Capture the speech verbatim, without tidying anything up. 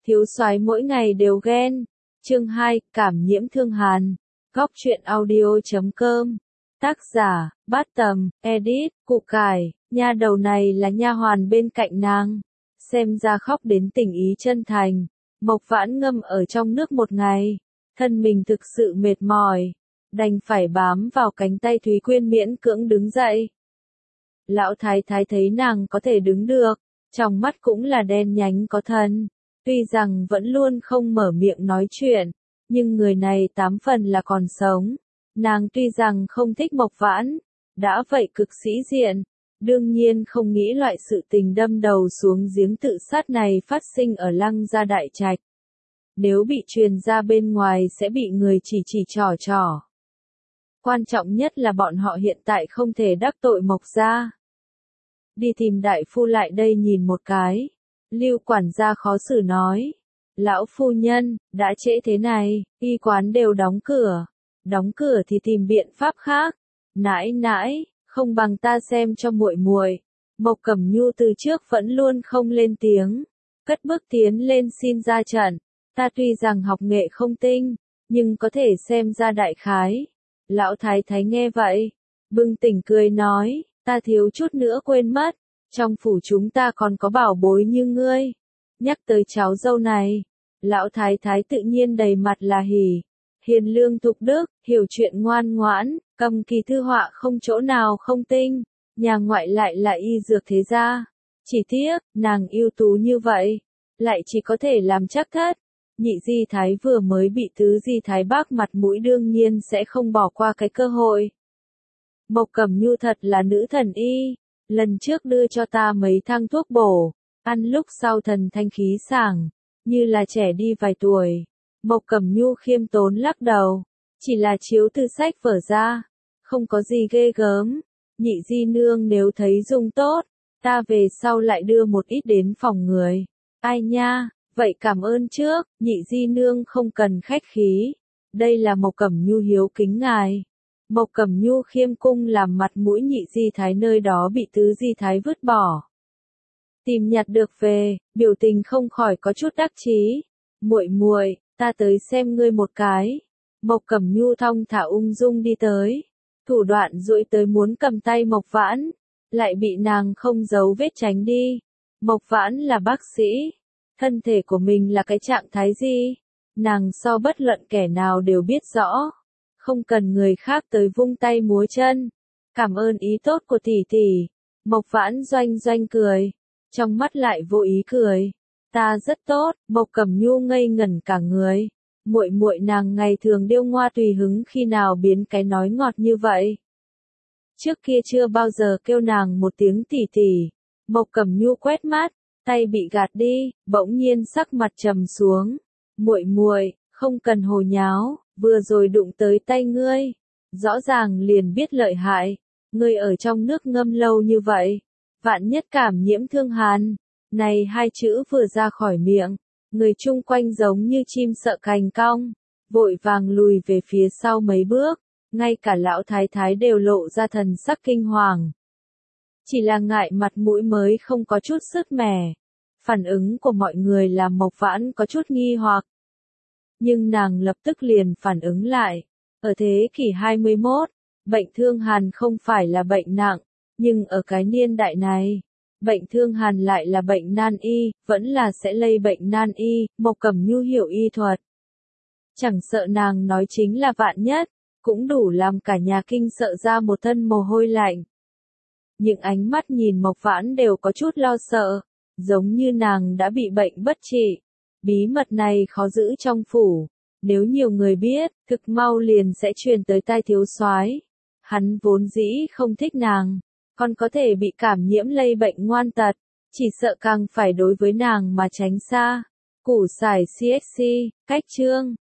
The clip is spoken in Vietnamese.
Thiếu soái mỗi ngày đều ghen. Chương hai, cảm nhiễm thương hàn. Góc truyện audio chấm com. Tác giả, Bát Tầm, edit, Củ Cải. Nha đầu này là nha hoàn bên cạnh nàng. Xem ra khóc đến tình ý chân thành. Mộc Vãn ngâm ở trong nước một ngày. Thân mình thực sự mệt mỏi. Đành phải bám vào cánh tay Thúy Quyên miễn cưỡng đứng dậy. Lão thái thái thấy nàng có thể đứng được. Trong mắt cũng là đen nhánh có thần. Tuy rằng vẫn luôn không mở miệng nói chuyện, nhưng người này tám phần là còn sống. Nàng tuy rằng không thích Mộc Vãn, đã vậy cực sĩ diện, đương nhiên không nghĩ loại sự tình đâm đầu xuống giếng tự sát này phát sinh ở Lăng Gia đại trạch. Nếu bị truyền ra bên ngoài sẽ bị người chỉ chỉ trò trò. Quan trọng nhất là bọn họ hiện tại không thể đắc tội Mộc gia. Đi tìm đại phu lại đây nhìn một cái. Lưu quản gia khó xử nói. Lão phu nhân, đã trễ thế này, y quán đều đóng cửa. Đóng cửa thì tìm biện pháp khác. Nãi nãi, không bằng ta xem cho muội muội. Mộc Cẩm Nhu từ trước vẫn luôn không lên tiếng. Cất bước tiến lên xin ra trận. Ta tuy rằng học nghệ không tinh, nhưng có thể xem ra đại khái. Lão thái thái nghe vậy, bừng tỉnh cười nói, ta thiếu chút nữa quên mất. Trong phủ chúng ta còn có bảo bối như ngươi. Nhắc tới cháu dâu này, lão thái thái tự nhiên đầy mặt là hỉ. Hiền lương thục đức, hiểu chuyện ngoan ngoãn, cầm kỳ thư họa không chỗ nào không tinh. Nhà ngoại lại là y dược thế gia. Chỉ tiếc, nàng ưu tú như vậy, lại chỉ có thể làm chắc thất. Nhị di thái vừa mới bị tứ di thái bác mặt mũi đương nhiên sẽ không bỏ qua cái cơ hội. Mộc Cẩm Nhu thật là nữ thần y. Lần trước đưa cho ta mấy thang thuốc bổ, ăn lúc sau thần thanh khí sảng, như là trẻ đi vài tuổi. Mộc Cẩm Nhu khiêm tốn lắc đầu, chỉ là chiếu từ sách vở ra, không có gì ghê gớm. Nhị di nương nếu thấy dùng tốt, ta về sau lại đưa một ít đến phòng người. Ai nha, vậy cảm ơn trước, nhị di nương không cần khách khí. Đây là Mộc Cẩm Nhu hiếu kính ngài. Mộc Cẩm Nhu khiêm cung làm mặt mũi nhị di thái nơi đó bị tứ di thái vứt bỏ. Tìm nhặt được về, biểu tình không khỏi có chút đắc chí. Muội muội, ta tới xem ngươi một cái. Mộc Cẩm Nhu thong thả ung dung đi tới, thủ đoạn duỗi tới muốn cầm tay Mộc Vãn, lại bị nàng không giấu vết tránh đi. Mộc Vãn là bác sĩ, thân thể của mình là cái trạng thái gì, nàng so bất luận kẻ nào đều biết rõ. Không cần người khác tới vung tay múa chân. Cảm ơn ý tốt của tỷ tỷ. Mộc Vãn doanh doanh cười. Trong mắt lại vô ý cười. Ta rất tốt. Mộc Cẩm Nhu ngây ngẩn cả người. Muội muội nàng ngày thường điêu ngoa tùy hứng khi nào biến cái nói ngọt như vậy. Trước kia chưa bao giờ kêu nàng một tiếng tỷ tỷ. Mộc Cẩm Nhu quét mắt, tay bị gạt đi, bỗng nhiên sắc mặt trầm xuống. Muội muội, không cần hồ nháo. Vừa rồi đụng tới tay ngươi, rõ ràng liền biết lợi hại, ngươi ở trong nước ngâm lâu như vậy, vạn nhất cảm nhiễm thương hàn. Này hai chữ vừa ra khỏi miệng, người chung quanh giống như chim sợ cành cong, vội vàng lùi về phía sau mấy bước, ngay cả lão thái thái đều lộ ra thần sắc kinh hoàng. Chỉ là ngại mặt mũi mới không có chút sức mẻ. Phản ứng của mọi người làm Mộc Vãn có chút nghi hoặc. Nhưng nàng lập tức liền phản ứng lại. Ở thế kỷ hai mươi mốt, bệnh thương hàn không phải là bệnh nặng, nhưng ở cái niên đại này, bệnh thương hàn lại là bệnh nan y, vẫn là sẽ lây bệnh nan y. Mộc Cẩm Nhu hiểu y thuật. Chẳng sợ nàng nói chính là vạn nhất, cũng đủ làm cả nhà kinh sợ ra một thân mồ hôi lạnh. Những ánh mắt nhìn Mộc Vãn đều có chút lo sợ, giống như nàng đã bị bệnh bất trị. Bí mật này khó giữ trong phủ, nếu nhiều người biết, thực mau liền sẽ truyền tới tai thiếu soái. Hắn vốn dĩ không thích nàng, còn có thể bị cảm nhiễm lây bệnh ngoan tật, chỉ sợ càng phải đối với nàng mà tránh xa. Củ sải xê ích xê, cách chương.